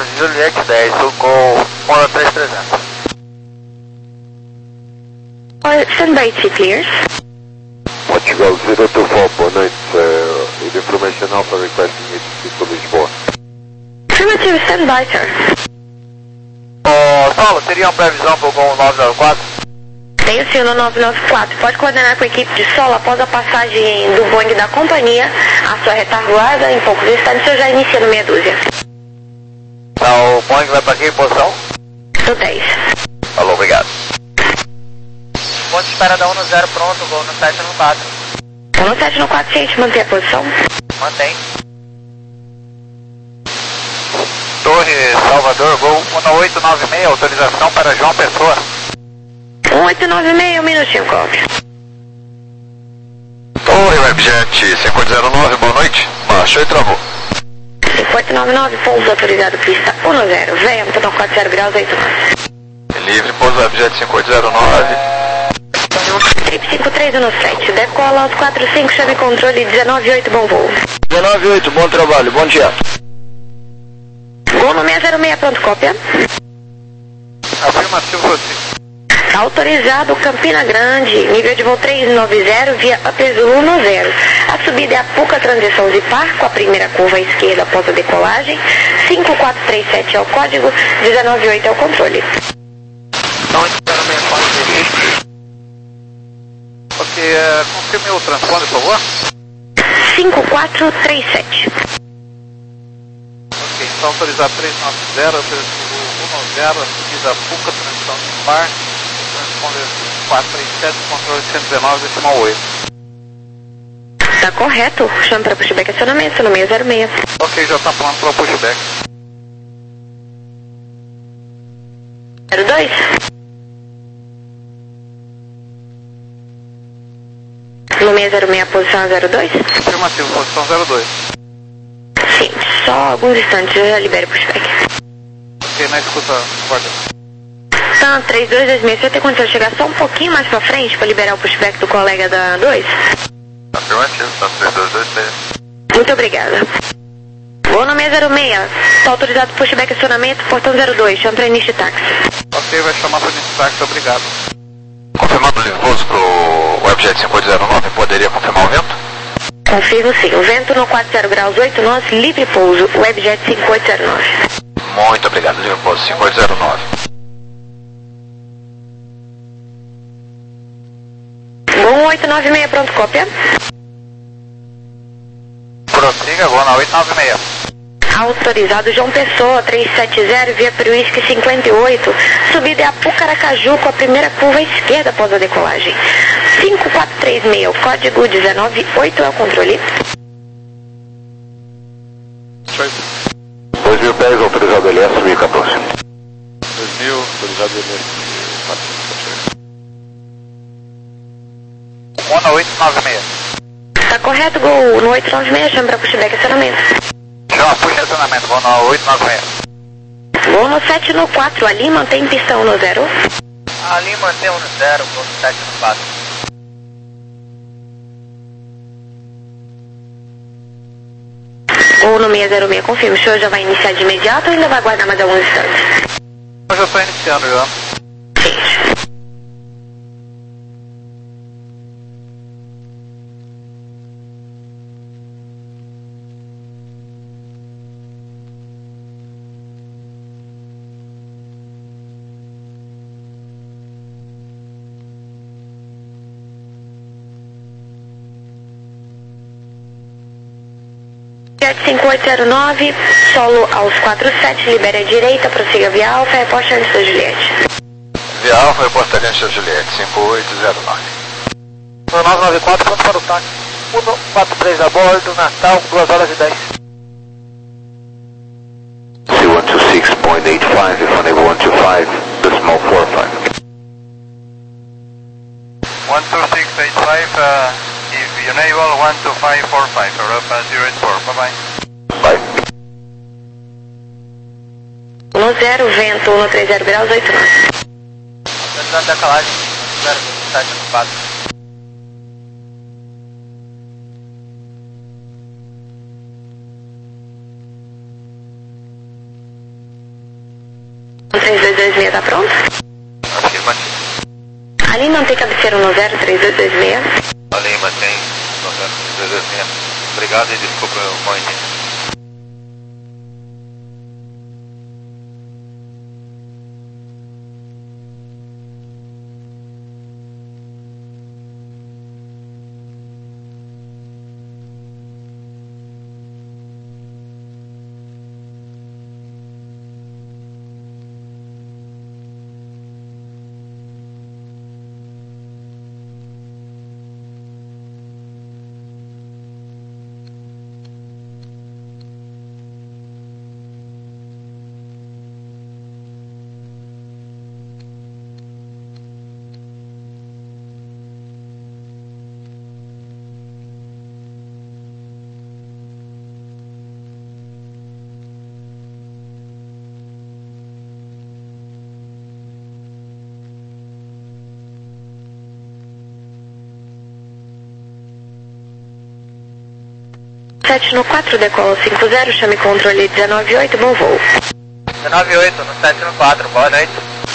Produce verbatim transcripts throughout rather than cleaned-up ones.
Juliette dez, o Gol Honda três mil e trezentos. Standby T clears. Portugal zero two four, boa noite. Uh, information Alpha requesting it to Lisboa. Primitive standby, sir. Ô, Saulo, teria uma previsão para o Gol nove nove quatro? Tenho sim no nove nove quatro. Pode coordenar com a equipe de solo após a passagem do Boeing da companhia. A sua retaguarda em poucos instantes eu já inicio no meia dúzia. Tá, o Boeing vai para que posição? No dez. Falou, obrigado. Ponto de espera da um no zero pronto, Gol no sete no quatro. No sete no quatro, ciente, manter a posição. Mantém. Torre Salvador, Gol um oito nove seis, autorização para João Pessoa. um oito nove seis, um minutinho, cobre. Torre Webjet cinco oito zero nove, boa noite. Baixou e travou. cinco oito nove nove, pouso autorizado, pista um zero, vento no quatro zero graus, oito nove. Livre, pouso Webjet cinco oito zero nove. Trip cinco três um sete, decola aos quatro cinco, chame controle dezenove oito, bom voo. dezenove oito, bom trabalho, bom dia. Gol no seis zero seis, pronto, cópia. Afirmativo, você. Autorizado Campina Grande, nível de voo três nove zero, via Upazul um zero. A subida é a Puca Transição Zipar, com a primeira curva à esquerda após a decolagem. cinco quatro três sete é o código, dezenove oito é o controle. Ok, uh, confirme o transponder, por favor. cinco quatro três sete. Ok, então autorizar três nove zero, um zero, subida Puca Transição Zipar. Transponder quatro três sete, controle cento e dezenove, decimal oito. Tá correto, chame para pushback acionamento no seis zero seis. Ok, já está falando para o pushback. zero dois. No seis zero seis, posição zero dois? Afirmativo, posição zero dois. Sim, só alguns instantes, eu já libero o pushback. Ok, na escuta, guarda. Tá, três dois dois seis, você tem condição de chegar só um pouquinho mais pra frente para liberar o pushback do colega da dois? Afirmativo, tá três dois dois seis. Muito obrigada. Vou no seis zero seis, tá autorizado pushback acionamento, portão zero dois, chama para início de táxi. Ok, vai chamar para início de táxi, obrigado. Confirmando o livre pouso pro Webjet cinco oito zero nove, poderia confirmar o vento? Confirmo sim, o vento no quatro zero graus, oito nós, livre pouso, Webjet cinco oito zero nove. Muito obrigado, livre pouso cinco oito zero nove. Bom, oito nove seis, pronto, cópia. Prossiga, Gol na oito nove seis. Autorizado João Pessoa, trezentos e setenta, via Peruísque cinquenta e oito. Subida é a Pucaracaju com a primeira curva à esquerda após a decolagem. cinco quatro três seis, o código dezenove oito é o controle. dois mil pés, autorizado L S, mil quatorze. dois mil, autorizado L S. um oito nove seis. Tá correto, Gol no oito nove seis, chama para pushback acionamento. Chama, puxa acionamento, Gol na oito nove seis. Gol no sete no quatro, ali mantém pistão no zero. Ali mantém um no zero, Gol no sete no quatro. Gol no seis zero seis, confirma, o senhor já vai iniciar de imediato ou ainda vai aguardar mais alguns instantes? Eu já estou iniciando já. Sim. cinco oito zero nove, solo aos quatro sete, libere a direita, prossiga via Alfa, reporte antes da Juliette. Via Alfa, reporta antes da Juliette, cinco oito zero nove. nove nove quatro, pronto para o táxi. um quatro três a bordo, Natal, duas horas e dez. C cento e vinte e seis ponto oito cinco, if unable one two five, decimal four five. one two six eight five, uh, if enable one two five four five, Europa zero eight four, bye bye. Bye. No zero, vento no três zero graus, oito nove. Autorizado decalagem, zero sete no quatro. três dois dois seis tá pronto? Afirmativo. A linha mantém cabeceira um zero três dois dois seis. A linha mantém três dois dois seis. Obrigado e desculpa o mal entendido. sete no quatro, decola cinco zero, chame controle dezenove oito, bom voo. dezenove oito no sete no quatro, boa noite.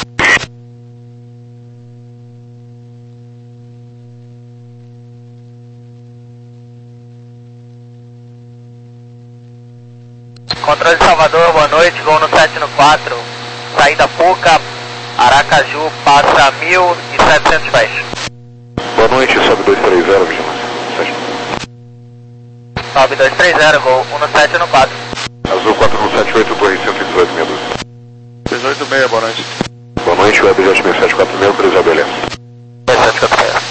Controle de Salvador, boa noite, voo no sete no quatro, saída Puca, Aracaju, passa mil e setecentos pés. Boa noite, sobe dois três zero, vigilância. Sobe dois três zero, gol um no sete no quatro. Azul quatro um sete oito, Torre cento e dezoito, meia dúzia. três oito seis, boa noite. Boa noite, Web Jet seis sete quatro seis, três A B L S. seis sete quatro seis.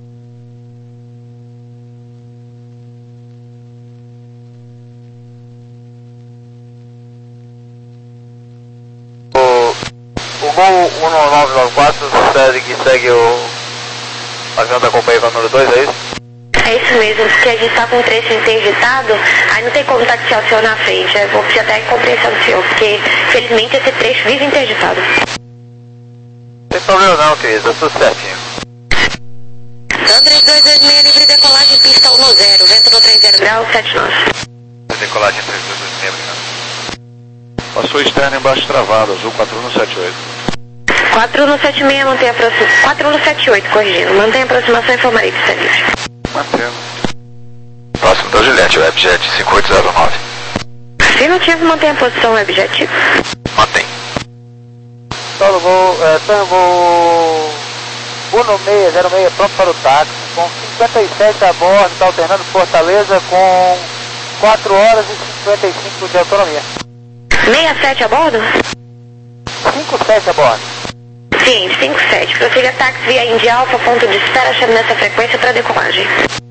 O, o gol um nove nove quatro segue, segue o avião da companhia com o número dois, é isso? É isso mesmo, porque a gente está com o trecho interditado, aí não tem como taxiar o senhor na frente. Eu vou pedir até a compreensão do senhor, porque felizmente esse trecho vive interditado. Não tem problema não, querido, tudo certinho. Então, três dois dois seis, livre decolagem, pista um zero, vento no trinta graus, sete nove. Decolagem três dois dois seis, obrigado. Passou externa embaixo travado, azul quatro um sete oito. quatro um sete seis, mantém aproximação. quatro um sete oito, corrigindo. Mantém aproximação e informarei pista livre. Mantendo. Próximo da Juliette, Webjet cinco oito zero nove. Afirmativo, mantém a posição Webjet. Mantém. Solo gol, é, Solo gol um seis zero seis, pronto para o táxi, com cinquenta e sete a bordo, está alternando Fortaleza com quatro horas e cinquenta e cinco de autonomia. sessenta e sete a bordo? cinquenta e sete a bordo. Sim, cinquenta e sete. Prossiga táxi via Indy Alpha, ponto de espera, chame nessa frequência para decolagem.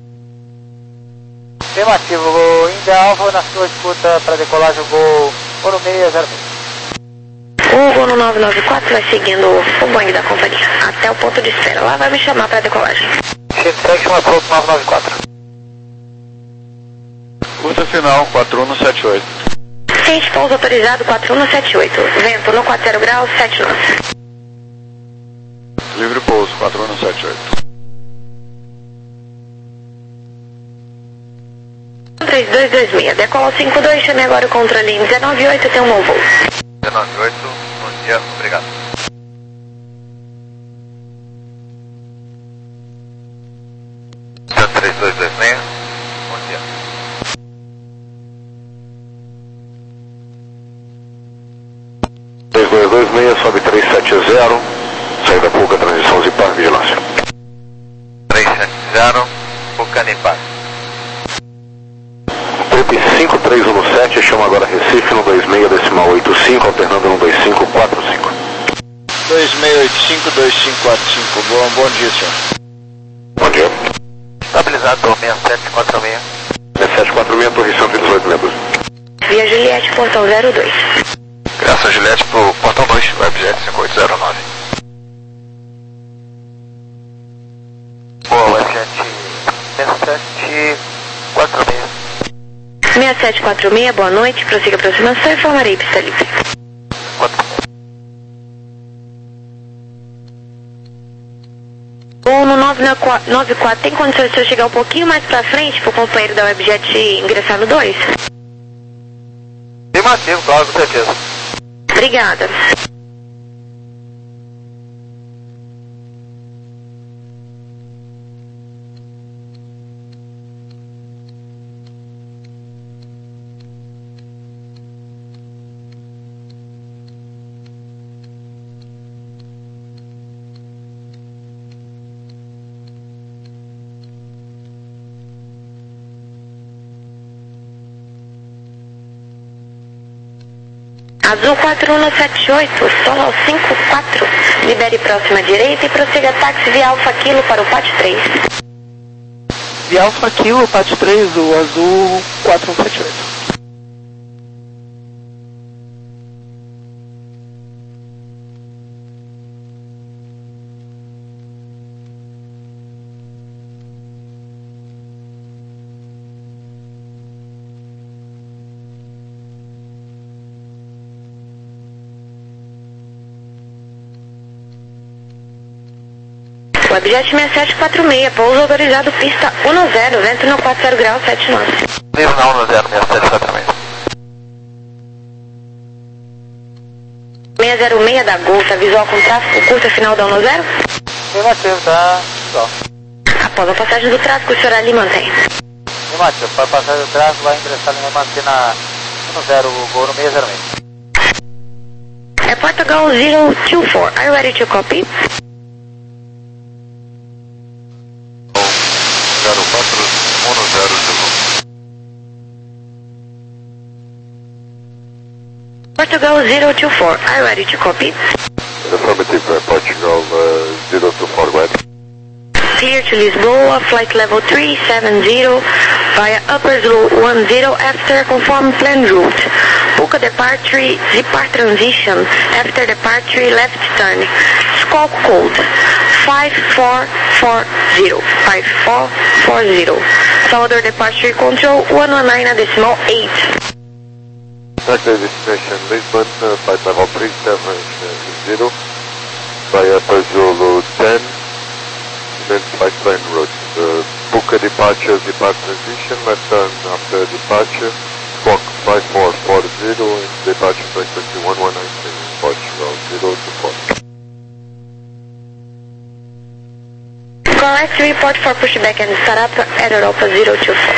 Afirmativo, gol Indy Alpha na sua escuta para decolagem, gol um seis zero seis. O Gol no nove nove quatro vai seguindo o Boeing da companhia até o ponto de espera. Lá vai me chamar para decolagem. Shift Section, approach nove nove quatro. Curta final, quatro um sete oito. Ciente, pouso autorizado quatro um sete oito. Vento no quatro zero graus, sete nove. Livre pouso, quatro um sete oito. três dois dois seis, decola cinco dois, chame agora o controle em dezenove oito, tem um bom voo. dezenove oito, bom dia, obrigado. três dois dois seis, bom dia. três dois dois seis, sobe três sete zero, saída Puca, transição Zipar, vigilância. três sete zero, Puca Nipar. Trip cinco três um sete, chama agora Recife no dois seis decimal oito cinco, alternando no dois cinco quatro cinco. dois seis oito cinco, dois cinco quatro cinco, bom, bom dia, senhor. Bom dia. Estabilizado, seis sete quatro seis. seis sete quatro seis, Torre cento e dezoito, metros. Via Juliette, portão zero dois. Graças Juliette pro portão dois, Webjet cinco oito zero nove. Boa, Webjet seis sete quatro seis. seis sete quatro seis, boa noite, prossiga a aproximação e informarei pista livre. O no nove nove quatro, tem condições de eu chegar um pouquinho mais pra frente pro companheiro da Webjet ingressar no dois? Afirmativo, claro, com certeza. Obrigada. Azul quatro um sete oito, solo cinco quatro, libere próxima direita e prossiga táxi via Alfa Kilo para o pátio três. Via Alfa Kilo, pátio três, o Azul quatro um sete oito. Webjet seis sete quatro seis, pouso autorizado, pista um zero, vento no quatro zero grau sete nove. Livre na um zero, seis sete quatro seis. seis zero seis da Golfa, visual com tráfego curta final da um zero? Afirmativo, tá? Só. Após a passagem do tráfego, o senhor ali mantém. Afirmativo, para passagem do tráfego, vai ingressar ali, manter na um zero, gol no seis zero seis. É Portugal zero two four, are you ready to copy? zero quatro um zero zero. Portugal zero two four, are you ready to copy? Affirmative, uh, Portugal uh, zero two four ready. Clear to Lisboa, flight level three seven zero via Upper Zulu one zero after confirmed planned route. Book departure, depart transition after departure left turn. Squawk code five four four zero, five four four zero. Salvador departure control one one nine decimal eight. Taxi destination Lisbon, uh, flight level three seven zero via Upper Zulu ten. Then flight plan route. Uh, book a departure, depart transition, left turn after departure, squawk five four four zero and departure frequency one one nine seven, Portugal zero two four. Correct report for pushback and startup at Europa zero two four.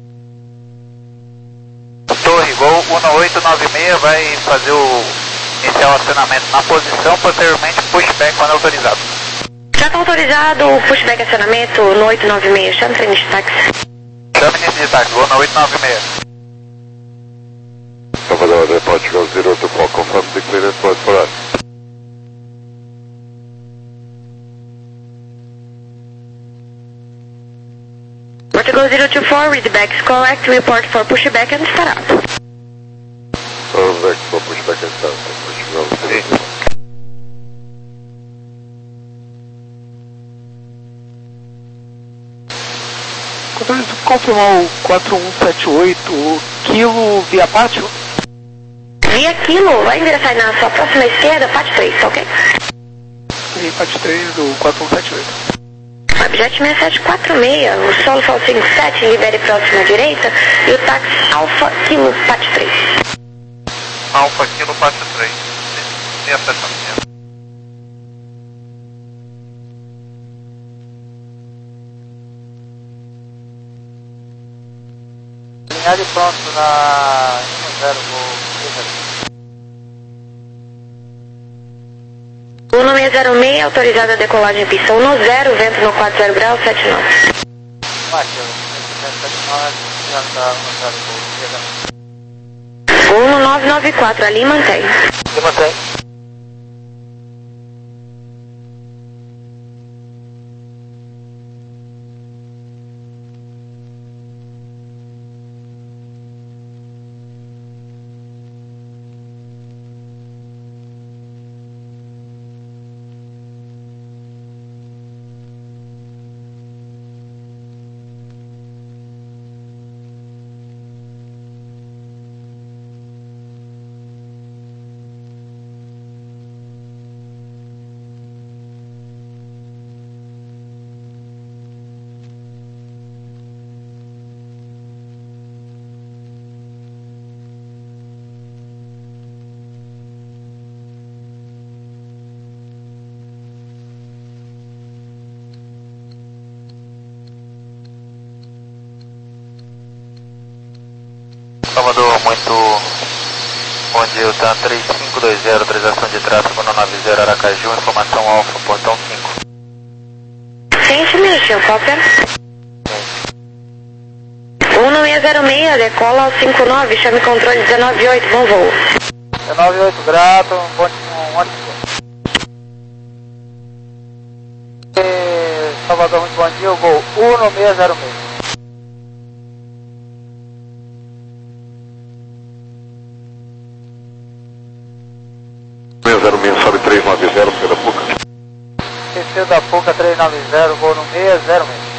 Torre, Gol um oito nove seis vai fazer o iniciar o acionamento na posição, posteriormente pushback quando autorizado. Já está autorizado o pushback acionamento no oito nove seis, chame o início de táxi. Chame início de táxi, Gol no oito nove seis. Salvador, uh, Portugal zero two four, confirm the clearance was for us. Portugal zero two four, read back is correct, report for pushback and startup. Correct for pushback and start. Portugal zero two four. Confirmar o quatro um sete oito, Kilo via pátio? Via Kilo, vai ingressar na sua próxima esquerda, pátio três, tá ok? E pátio três do quatro um sete oito. Webjet seis sete quatro seis, o solo Fall cinco sete, libere próxima direita e o táxi Alfa Kilo, pátio três. Alfa Kilo pátio três. Sem apertamento. Alinhado e pronto na um zero, gol um seis zero seis, autorizada a decolagem pista um zero, vento no quatro zero grau sete nove. Gol no nove nove quatro, ali mantém. Eu mantém. Salvador, muito bom dia, o TAM três cinco dois zero, autorização de tráfego no nove zero Aracaju, informação Alfa, portão cinco. Sente um minutinho, cópia. um seis zero seis, decola ao cinco nove, chame controle dezenove oito, bom voo. dezenove e oito grato, um bom um ônibus. E Salvador, muito bom dia, o voo um seis zero seis. zero seis, sobe três nove zero, C da Puca. C da Puca três nove zero, voo no seis zero seis.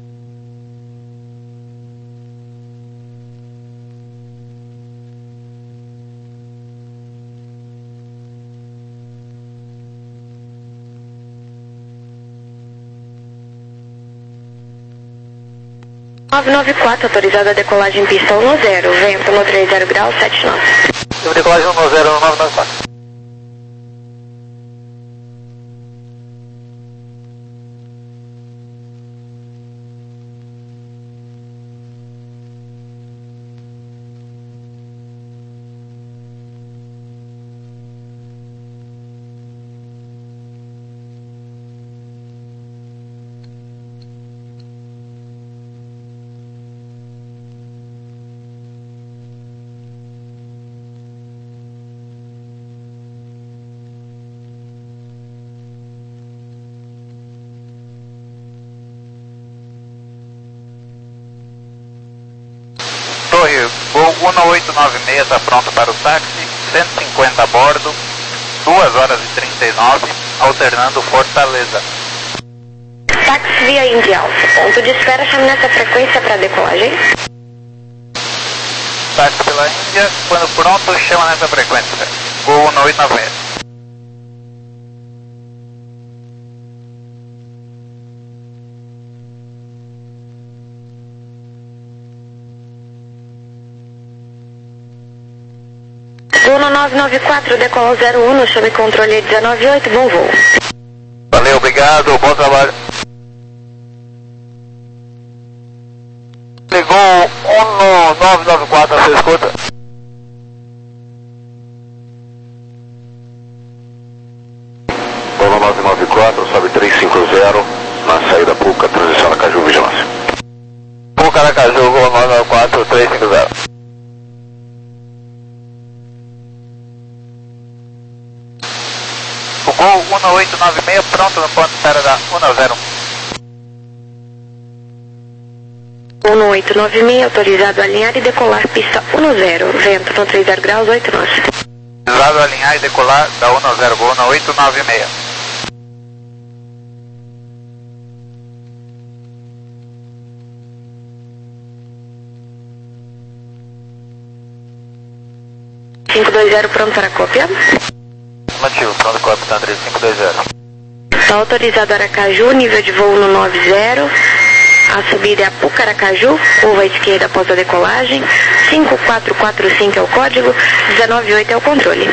nove nove quatro, autorizada a decolagem pista um zero, vento no trinta graus, sete nove. Decolagem um zero, nove nove quatro. Torre, voo um oito nove seis está pronto para o táxi, cento e cinquenta a bordo, duas horas e trinta e nove, alternando Fortaleza. Táxi via Índia Alfa, ponto de espera, chame nessa frequência para decolagem. Táxi pela Índia, quando pronto, chama nessa frequência. Voo um oito nove seis. Voo no nove nove quatro, decola zero um, chame controle dezenove oito, bom voo. Valeu, obrigado, bom trabalho. Ligou um no nove nove quatro, você escuta? Voo nove nove quatro, sobe três cinco zero, na saída Puca, transição Aracaju, vigilância. Puca, Aracaju, voo nove nove quatro, três cinco zero. O Gol um oito nove seis pronto no ponto de espera da um zero um. um oito nove seis, autorizado a alinhar e decolar pista um zero, vento no trinta graus, oito nove. Autorizado a alinhar e decolar da um zero, Gol um oito nove seis. cinco dois zero, pronto para cópia. Motivo, pronto, capitão três cinco dois zero. Está autorizado Aracaju, nível de voo no nove zero. A subida é Apuca, Aracaju, curva à esquerda após a decolagem. cinco quatro quatro cinco é o código, dezenove oito é o controle.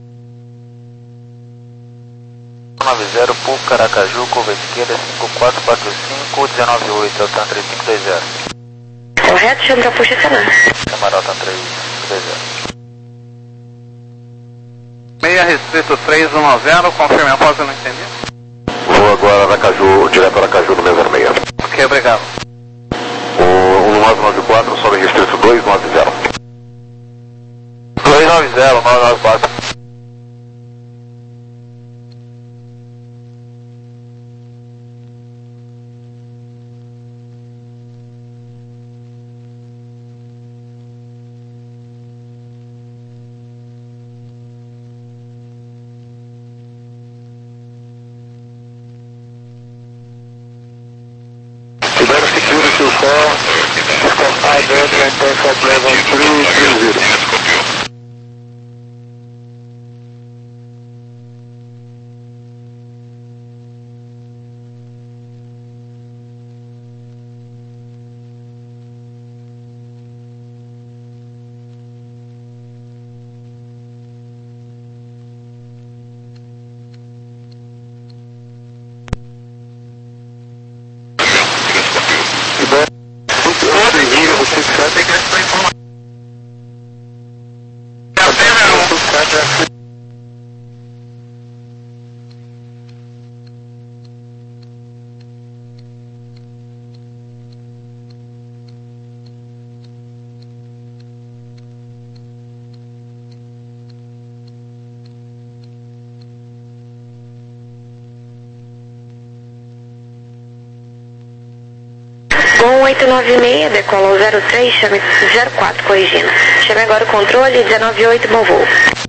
nove zero, Puca, Aracaju, curva à esquerda, cinco quatro quatro cinco, dezenove oito, é o TAN três cinco dois zero. Correto, chama para posicionar. Camarão TAN três cinco dois zero. Meia restrito três um zero, confirme a voz, eu não entendi. Vou agora Aracaju, direto Aracaju no seis zero seis. Ok, obrigado. O um nove nove quatro, sobe restrito dois nove zero. dois nove zero, nove nove quatro. Security four, step high dirty and take up level three three zero. um oito nove seis, decola o zero três, chame zero quatro, corrigindo. Chame agora o controle, dezenove oito, bom voo.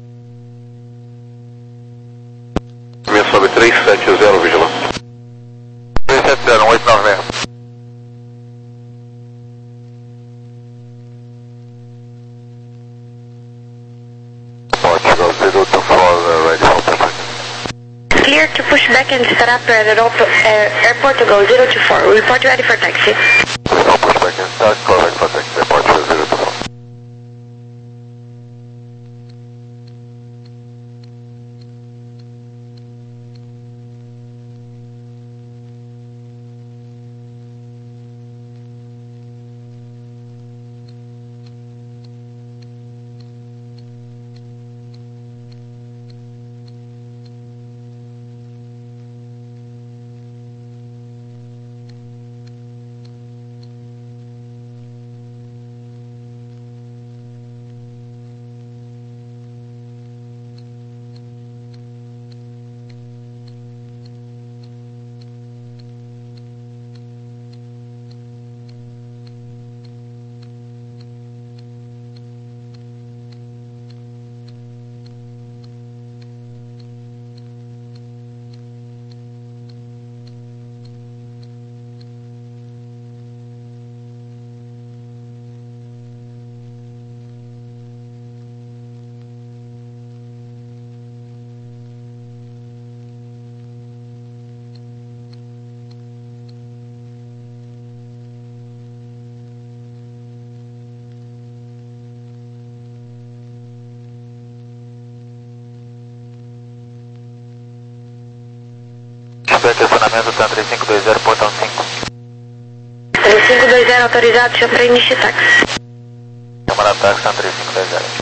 Minha sobe três sete zero, vigilante. três sete zero, um oito nove seis. Portugal zero two four, ready for takeoff. Clear to push back and set up at Aeropo- uh, Airport to go zero two four. Report ready for taxi. Now push back and start, correct for taxi, Portugal zero two four. Estacionamento T A M três cinco dois zero, portão cinco. três cinco dois zero autorizado, chama para início táxi. Câmara táxi T A M três cinco dois zero.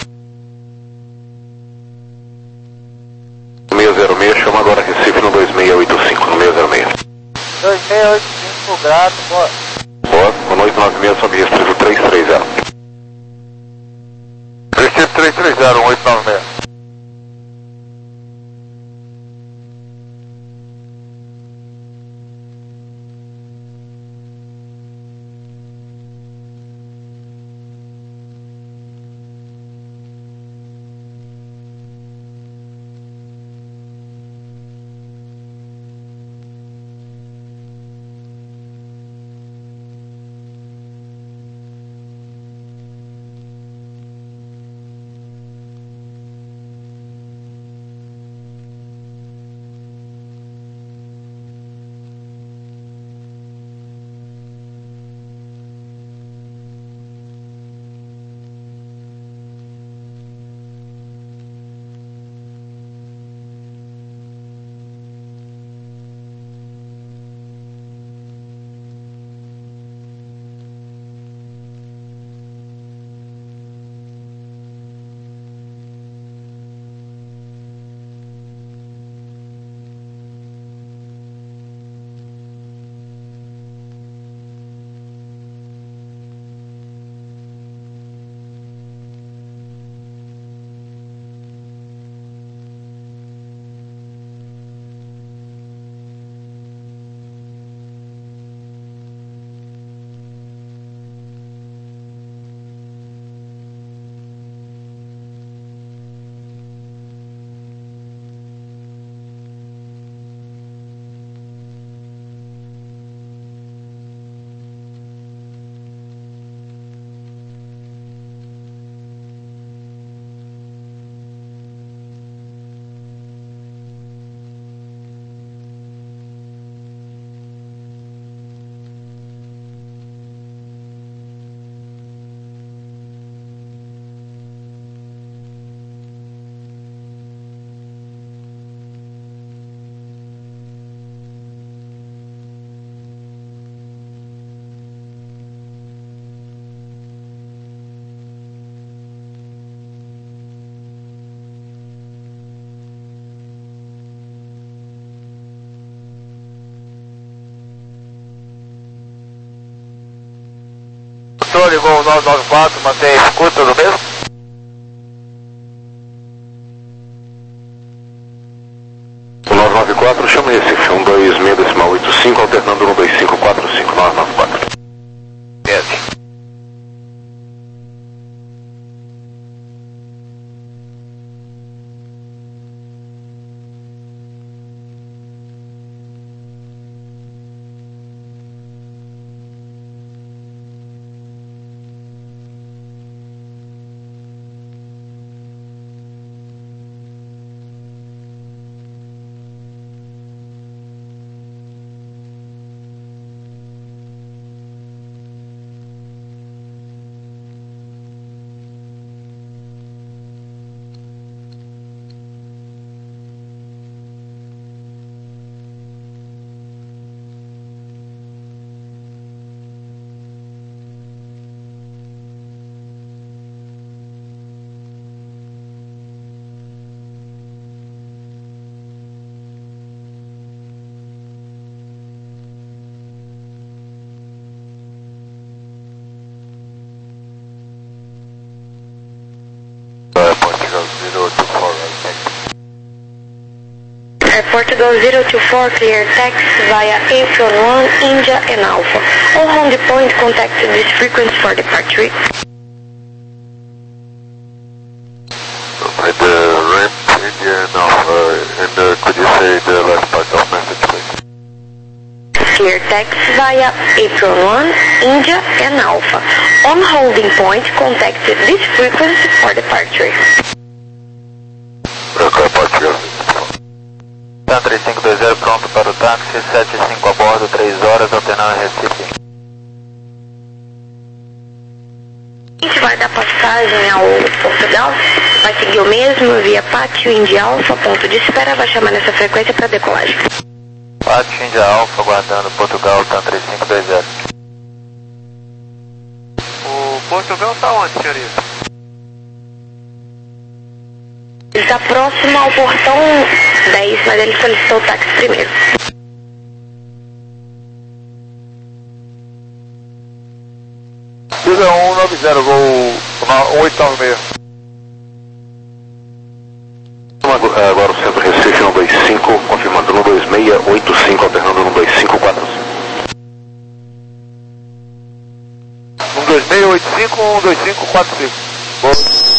seis zero seis, chama agora Recife no dois seis oito cinco, no seis zero seis. dois seis oito cinco, grato, boa. Boa, no oito nove seis, sobe Recife três três zero. Recife três três zero, um oito nove seis. Controle, Gol nove nove quatro, mantém escuta, tudo mesmo? O nove nove quatro, chama Recife, um dois seis decimal oito cinco, alternando no dois cinco quatro cinco nove nove quatro. Airport two zero two four, clear taxi via Apron one, India and Alpha. All hold point, contact this frequency for departure. By the ramp, India and Alpha, and uh, could you say the last part of message, please? Clear taxi via Apron one, India and Alpha. On holding point, contact this frequency for departure. Okay, departure. TAM três cinco dois zero pronto para o táxi, sete cinco a bordo, três horas, alternando Recife. A gente vai dar passagem ao Portugal, vai seguir o mesmo via Pátio India Alpha, ponto de espera, vai chamar nessa frequência para decolagem. Pátio India Alpha, aguardando Portugal, TAM três cinco dois zero. O Portugal está onde, senhorita? Ele está próximo ao portão dez, mas ele solicitou o táxi primeiro. Liga um nove zero, voo um oito nove seis. Agora o centro Recife um dois cinco, confirmando um dois seis oito cinco, alternando um dois cinco quatro cinco. um dois seis oito cinco, um dois cinco quatro cinco.